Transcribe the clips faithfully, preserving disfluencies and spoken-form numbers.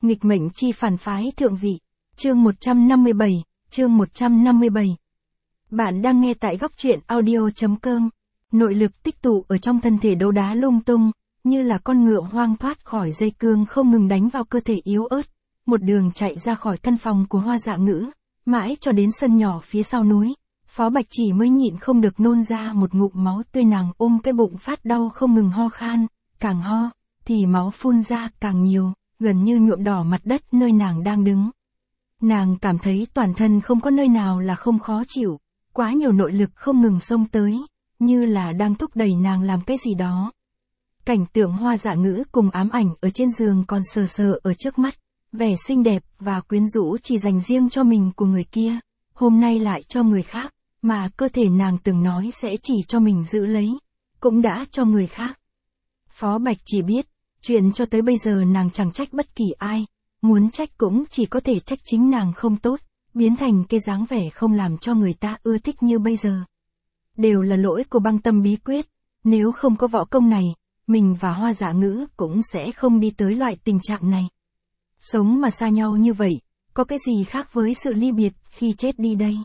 Nghịch mệnh chi phản phái thượng vị. Chương một trăm năm mươi bảy, chương một trăm năm mươi bảy. Bạn đang nghe tại góc truyện audio.com. Nội lực tích tụ ở trong thân thể đấu đá lung tung, như là con ngựa hoang thoát khỏi dây cương không ngừng đánh vào cơ thể yếu ớt. Một đường chạy ra khỏi căn phòng của Hoa Dạ Ngữ, mãi cho đến sân nhỏ phía sau núi. Phó Bạch Chỉ mới nhịn không được nôn ra một ngụm máu tươi, nàng ôm cái bụng phát đau không ngừng ho khan, càng ho, thì máu phun ra càng nhiều, gần như nhuộm đỏ mặt đất nơi nàng đang đứng. Nàng cảm thấy toàn thân không có nơi nào là không khó chịu, quá nhiều nội lực không ngừng xông tới, như là đang thúc đẩy nàng làm cái gì đó. Cảnh tượng Hoa Dạ Ngữ cùng ám ảnh ở trên giường còn sờ sờ ở trước mắt, vẻ xinh đẹp và quyến rũ chỉ dành riêng cho mình của người kia, hôm nay lại cho người khác, mà cơ thể nàng từng nói sẽ chỉ cho mình giữ lấy, cũng đã cho người khác. Phó Bạch chỉ biết, chuyện cho tới bây giờ nàng chẳng trách bất kỳ ai, muốn trách cũng chỉ có thể trách chính nàng không tốt, biến thành cái dáng vẻ không làm cho người ta ưa thích như bây giờ. Đều là lỗi của băng tâm bí quyết, nếu không có võ công này, mình và Hoa Dạ Ngữ cũng sẽ không đi tới loại tình trạng này. Sống mà xa nhau như vậy, có cái gì khác với sự ly biệt khi chết đi đây?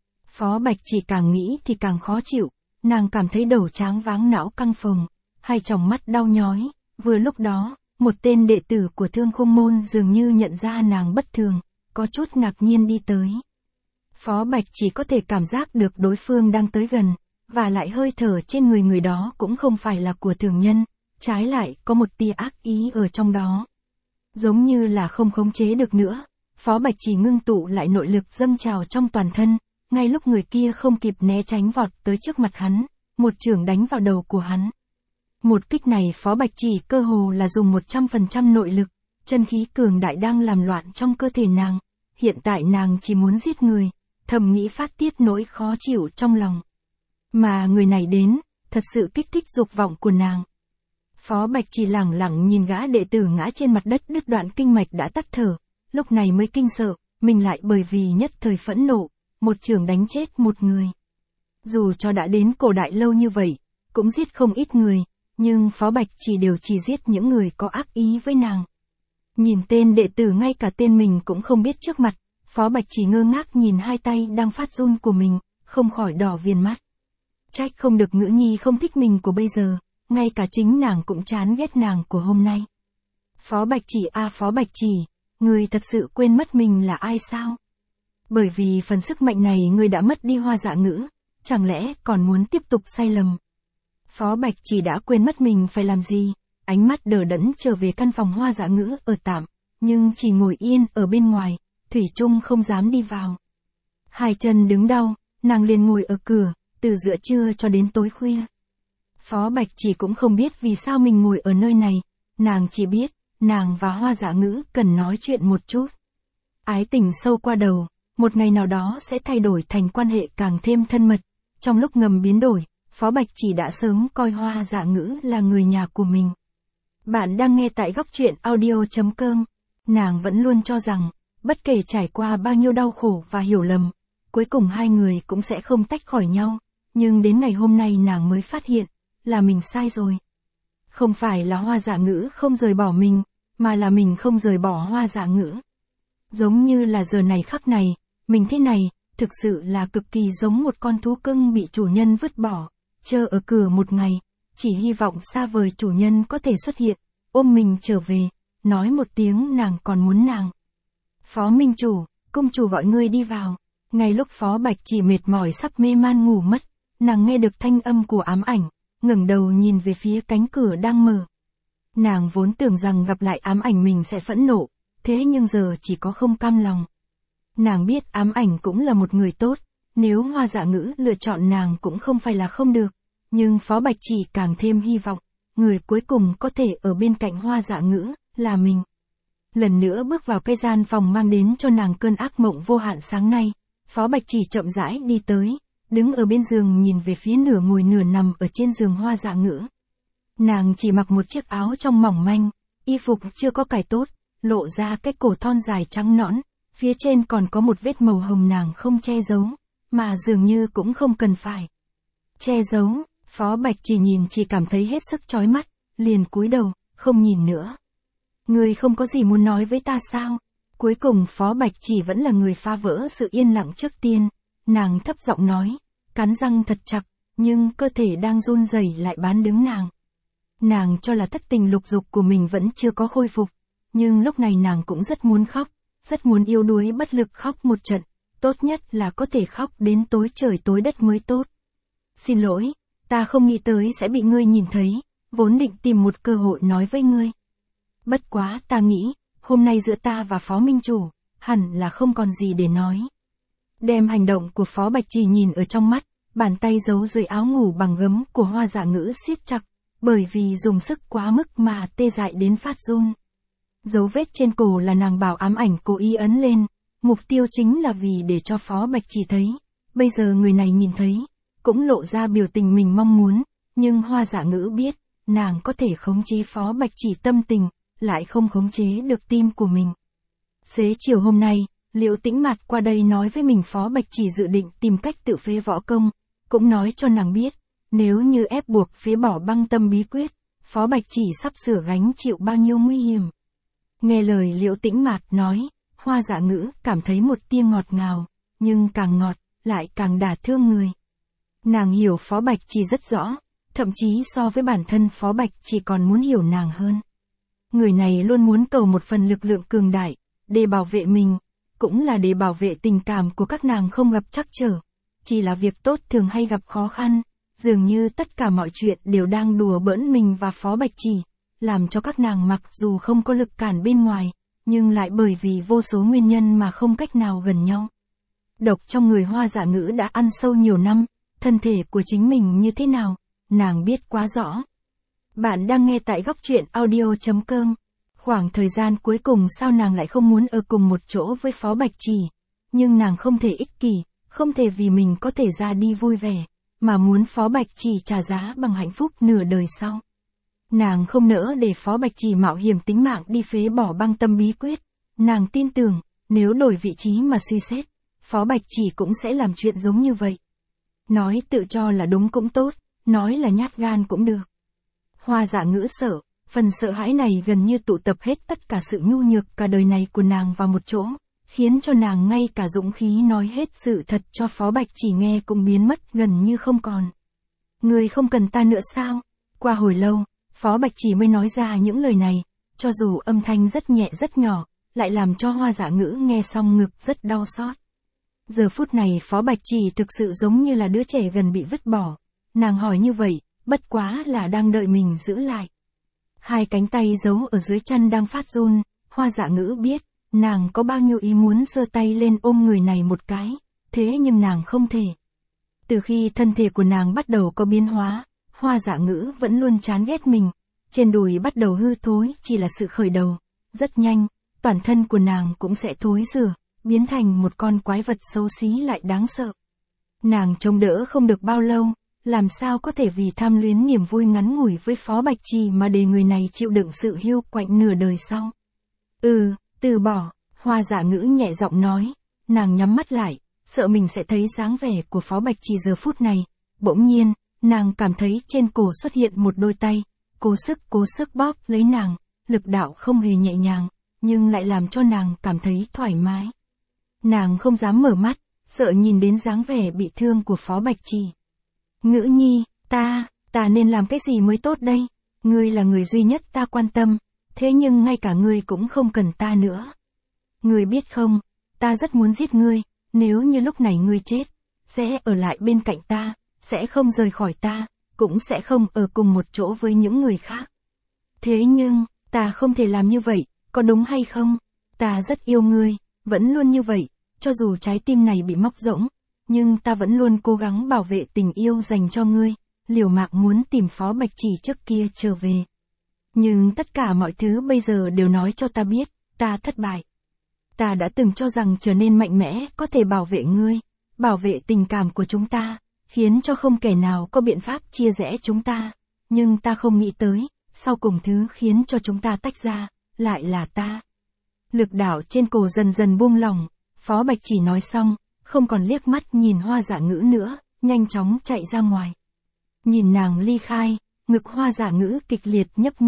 Phó Bạch chỉ càng nghĩ thì càng khó chịu, nàng cảm thấy đầu tráng váng não căng phồng, hai tròng mắt đau nhói. Vừa lúc đó, một tên đệ tử của Thương Khung Môn dường như nhận ra nàng bất thường, có chút ngạc nhiên đi tới. Phó Bạch chỉ có thể cảm giác được đối phương đang tới gần, và lại hơi thở trên người người đó cũng không phải là của thường nhân, trái lại có một tia ác ý ở trong đó. Giống như là không khống chế được nữa, Phó Bạch chỉ ngưng tụ lại nội lực dâng trào trong toàn thân, ngay lúc người kia không kịp né tránh vọt tới trước mặt hắn, một chưởng đánh vào đầu của hắn. Một kích này Phó Bạch chỉ cơ hồ là dùng một trăm phần trăm nội lực, chân khí cường đại đang làm loạn trong cơ thể nàng, hiện tại nàng chỉ muốn giết người, thầm nghĩ phát tiết nỗi khó chịu trong lòng. Mà người này đến, thật sự kích thích dục vọng của nàng. Phó Bạch chỉ lẳng lặng nhìn gã đệ tử ngã trên mặt đất đứt đoạn kinh mạch đã tắt thở, lúc này mới kinh sợ, mình lại bởi vì nhất thời phẫn nộ, một chưởng đánh chết một người. Dù cho đã đến cổ đại lâu như vậy, cũng giết không ít người, nhưng Phó Bạch chỉ đều chỉ giết những người có ác ý với nàng. Nhìn tên đệ tử ngay cả tên mình cũng không biết trước mặt, Phó Bạch chỉ ngơ ngác nhìn hai tay đang phát run của mình, không khỏi đỏ viền mắt. Trách không được Ngữ Nhi không thích mình của bây giờ, ngay cả chính nàng cũng chán ghét nàng của hôm nay. Phó Bạch chỉ a à, Phó Bạch chỉ, người thật sự quên mất mình là ai sao? Bởi vì phần sức mạnh này người đã mất đi Hoa Dạ Ngữ, chẳng lẽ còn muốn tiếp tục sai lầm? Phó Bạch chỉ đã quên mất mình phải làm gì, ánh mắt đờ đẫn trở về căn phòng Hoa Dạ Ngữ ở tạm, nhưng chỉ ngồi yên ở bên ngoài, thủy chung không dám đi vào. Hai chân đứng đau, nàng liền ngồi ở cửa, từ giữa trưa cho đến tối khuya. Phó Bạch chỉ cũng không biết vì sao mình ngồi ở nơi này, nàng chỉ biết, nàng và Hoa Dạ Ngữ cần nói chuyện một chút. Ái tình sâu qua đầu, một ngày nào đó sẽ thay đổi thành quan hệ càng thêm thân mật. Trong lúc ngầm biến đổi, Phó Bạch chỉ đã sớm coi Hoa Dạ Ngữ là người nhà của mình. Bạn đang nghe tại góc truyện audio.com. Nàng vẫn luôn cho rằng, bất kể trải qua bao nhiêu đau khổ và hiểu lầm, cuối cùng hai người cũng sẽ không tách khỏi nhau. Nhưng đến ngày hôm nay nàng mới phát hiện, là mình sai rồi. Không phải là Hoa Dạ Ngữ không rời bỏ mình, mà là mình không rời bỏ Hoa Dạ Ngữ. Giống như là giờ này khắc này, mình thế này, thực sự là cực kỳ giống một con thú cưng bị chủ nhân vứt bỏ, chờ ở cửa một ngày, chỉ hy vọng xa vời chủ nhân có thể xuất hiện, ôm mình trở về, nói một tiếng nàng còn muốn nàng. Phó Minh Chủ, cung chủ gọi ngươi đi vào. Ngay lúc Phó Bạch chỉ mệt mỏi sắp mê man ngủ mất, nàng nghe được thanh âm của ám ảnh, ngẩng đầu nhìn về phía cánh cửa đang mở. Nàng vốn tưởng rằng gặp lại ám ảnh mình sẽ phẫn nộ, thế nhưng giờ chỉ có không cam lòng. Nàng biết ám ảnh cũng là một người tốt, nếu Hoa Dạ Ngữ lựa chọn nàng cũng không phải là không được, nhưng Phó Bạch chỉ càng thêm hy vọng, người cuối cùng có thể ở bên cạnh Hoa Dạ Ngữ, là mình. Lần nữa bước vào cái gian phòng mang đến cho nàng cơn ác mộng vô hạn sáng nay, Phó Bạch chỉ chậm rãi đi tới, đứng ở bên giường nhìn về phía nửa ngồi nửa nằm ở trên giường Hoa Dạ Ngữ. Nàng chỉ mặc một chiếc áo trong mỏng manh, y phục chưa có cài tốt, lộ ra cái cổ thon dài trắng nõn, phía trên còn có một vết màu hồng nàng không che giấu, mà dường như cũng không cần phải che giấu. Phó Bạch chỉ nhìn chỉ cảm thấy hết sức chói mắt, liền cúi đầu, không nhìn nữa. Ngươi không có gì muốn nói với ta sao? Cuối cùng Phó Bạch Chỉ vẫn là người phá vỡ sự yên lặng trước tiên. Nàng thấp giọng nói, cắn răng thật chặt, nhưng cơ thể đang run rẩy lại bán đứng nàng. Nàng cho là thất tình lục dục của mình vẫn chưa có khôi phục, nhưng lúc này nàng cũng rất muốn khóc, rất muốn yếu đuối bất lực khóc một trận, tốt nhất là có thể khóc đến tối trời tối đất mới tốt. Xin lỗi, ta không nghĩ tới sẽ bị ngươi nhìn thấy, vốn định tìm một cơ hội nói với ngươi. Bất quá ta nghĩ, hôm nay giữa ta và Phó Minh Chủ, hẳn là không còn gì để nói. Đem hành động của Phó Bạch Chỉ nhìn ở trong mắt, bàn tay giấu dưới áo ngủ bằng gấm của Hoa Dạ Ngữ siết chặt, bởi vì dùng sức quá mức mà tê dại đến phát run. Dấu vết trên cổ là nàng bảo ám ảnh cố ý ấn lên, mục tiêu chính là vì để cho Phó Bạch Chỉ thấy. Bây giờ người này nhìn thấy, cũng lộ ra biểu tình mình mong muốn, nhưng Hoa Dạ Ngữ biết, nàng có thể khống chế Phó Bạch Chỉ tâm tình, lại không khống chế được tim của mình. Xế chiều hôm nay, Liễu Tĩnh Mạt qua đây nói với mình Phó Bạch Chỉ dự định tìm cách tự phế võ công, cũng nói cho nàng biết, nếu như ép buộc phế bỏ băng tâm bí quyết, Phó Bạch Chỉ sắp sửa gánh chịu bao nhiêu nguy hiểm. Nghe lời Liễu Tĩnh Mạt nói, Hoa Dạ Ngữ cảm thấy một tia ngọt ngào, nhưng càng ngọt, lại càng đả thương người. Nàng hiểu Phó Bạch Chỉ rất rõ, thậm chí so với bản thân Phó Bạch Chỉ còn muốn hiểu nàng hơn. Người này luôn muốn cầu một phần lực lượng cường đại, để bảo vệ mình, cũng là để bảo vệ tình cảm của các nàng không gặp trắc trở. Chỉ là việc tốt thường hay gặp khó khăn, dường như tất cả mọi chuyện đều đang đùa bỡn mình và Phó Bạch Chỉ, làm cho các nàng mặc dù không có lực cản bên ngoài, nhưng lại bởi vì vô số nguyên nhân mà không cách nào gần nhau. Độc trong người Hoa Dạ Ngữ đã ăn sâu nhiều năm, thân thể của chính mình như thế nào, nàng biết quá rõ. Bạn đang nghe tại góc truyện audio chấm com. Khoảng thời gian cuối cùng sao nàng lại không muốn ở cùng một chỗ với Phó Bạch Chỉ, nhưng nàng không thể ích kỷ, không thể vì mình có thể ra đi vui vẻ, mà muốn Phó Bạch Chỉ trả giá bằng hạnh phúc nửa đời sau. Nàng không nỡ để Phó Bạch Chỉ mạo hiểm tính mạng đi phế bỏ băng tâm bí quyết, nàng tin tưởng, nếu đổi vị trí mà suy xét, Phó Bạch Chỉ cũng sẽ làm chuyện giống như vậy. Nói tự cho là đúng cũng tốt, nói là nhát gan cũng được. Hoa Dạ Ngữ sợ, phần sợ hãi này gần như tụ tập hết tất cả sự nhu nhược cả đời này của nàng vào một chỗ, khiến cho nàng ngay cả dũng khí nói hết sự thật cho Phó Bạch Chỉ nghe cũng biến mất gần như không còn. Ngươi không cần ta nữa sao? Qua hồi lâu, Phó Bạch Chỉ mới nói ra những lời này, cho dù âm thanh rất nhẹ rất nhỏ, lại làm cho Hoa Dạ Ngữ nghe xong ngực rất đau xót. Giờ phút này Phó Bạch Chỉ thực sự giống như là đứa trẻ gần bị vứt bỏ. Nàng hỏi như vậy, bất quá là đang đợi mình giữ lại. Hai cánh tay giấu ở dưới chân đang phát run, Hoa Dạ Ngữ biết, nàng có bao nhiêu ý muốn giơ tay lên ôm người này một cái, thế nhưng nàng không thể. Từ khi thân thể của nàng bắt đầu có biến hóa, Hoa Dạ Ngữ vẫn luôn chán ghét mình, trên đùi bắt đầu hư thối chỉ là sự khởi đầu, rất nhanh, toàn thân của nàng cũng sẽ thối rữa, biến thành một con quái vật xấu xí lại đáng sợ. Nàng chống đỡ không được bao lâu, làm sao có thể vì tham luyến niềm vui ngắn ngủi với Phó Bạch Chỉ mà để người này chịu đựng sự hiu quạnh nửa đời sau. Ừ, từ bỏ, Hoa Dạ Ngữ nhẹ giọng nói, nàng nhắm mắt lại, sợ mình sẽ thấy dáng vẻ của Phó Bạch Chỉ giờ phút này. Bỗng nhiên, nàng cảm thấy trên cổ xuất hiện một đôi tay, cố sức cố sức bóp lấy nàng, lực đạo không hề nhẹ nhàng, nhưng lại làm cho nàng cảm thấy thoải mái. Nàng không dám mở mắt, sợ nhìn đến dáng vẻ bị thương của Phó Bạch Chỉ. Ngữ nhi, ta, ta nên làm cái gì mới tốt đây? Ngươi là người duy nhất ta quan tâm, thế nhưng ngay cả ngươi cũng không cần ta nữa. Ngươi biết không, ta rất muốn giết ngươi, nếu như lúc này ngươi chết, sẽ ở lại bên cạnh ta, sẽ không rời khỏi ta, cũng sẽ không ở cùng một chỗ với những người khác. Thế nhưng, ta không thể làm như vậy, có đúng hay không? Ta rất yêu ngươi, vẫn luôn như vậy, cho dù trái tim này bị móc rỗng, nhưng ta vẫn luôn cố gắng bảo vệ tình yêu dành cho ngươi, liều mạng muốn tìm Phó Bạch Chỉ trước kia trở về. Nhưng tất cả mọi thứ bây giờ đều nói cho ta biết, ta thất bại. Ta đã từng cho rằng trở nên mạnh mẽ có thể bảo vệ ngươi, bảo vệ tình cảm của chúng ta, khiến cho không kẻ nào có biện pháp chia rẽ chúng ta. Nhưng ta không nghĩ tới, sau cùng thứ khiến cho chúng ta tách ra, lại là ta. Lực đạo trên cổ dần dần buông lỏng, Phó Bạch Chỉ nói xong, không còn liếc mắt nhìn Hoa Dạ Ngữ nữa, nhanh chóng chạy ra ngoài. Nhìn nàng ly khai, ngực Hoa Dạ Ngữ kịch liệt nhấp nhô,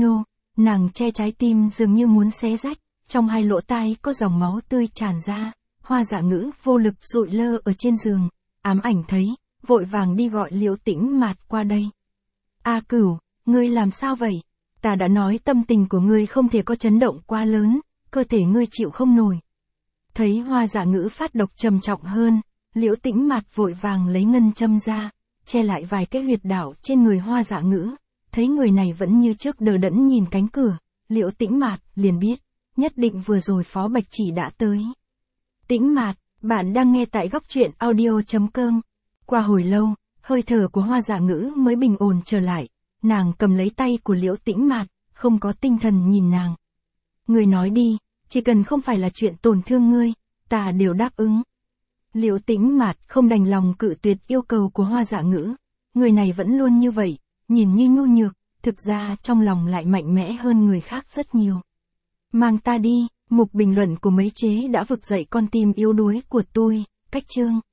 nàng che trái tim dường như muốn xé rách, trong hai lỗ tai có dòng máu tươi tràn ra, Hoa Dạ Ngữ vô lực sụi lơ ở trên giường, ám ảnh thấy, vội vàng đi gọi Liễu Tĩnh Mạt qua đây. A Cửu, ngươi làm sao vậy? Ta đã nói tâm tình của ngươi không thể có chấn động quá lớn, cơ thể ngươi chịu không nổi. Thấy Hoa Dạ Ngữ phát độc trầm trọng hơn, Liễu Tĩnh Mạt vội vàng lấy ngân châm ra, che lại vài cái huyệt đạo trên người Hoa Dạ Ngữ. Thấy người này vẫn như trước đờ đẫn nhìn cánh cửa, Liễu Tĩnh Mạt liền biết, nhất định vừa rồi Phó Bạch Chỉ đã tới. Tĩnh Mạt, bạn đang nghe tại góc truyện audio chấm com. Qua hồi lâu, hơi thở của Hoa Dạ Ngữ mới bình ổn trở lại, nàng cầm lấy tay của Liễu Tĩnh Mạt, không có tinh thần nhìn nàng. Ngươi nói đi, chỉ cần không phải là chuyện tổn thương ngươi, ta đều đáp ứng. Liễu Tĩnh Mạt không đành lòng cự tuyệt yêu cầu của Hoa Dạ Ngữ, người này vẫn luôn như vậy, nhìn như nhu nhược, thực ra trong lòng lại mạnh mẽ hơn người khác rất nhiều. Mang ta đi, mục bình luận của mấy chế đã vực dậy con tim yếu đuối của tôi, cách chương.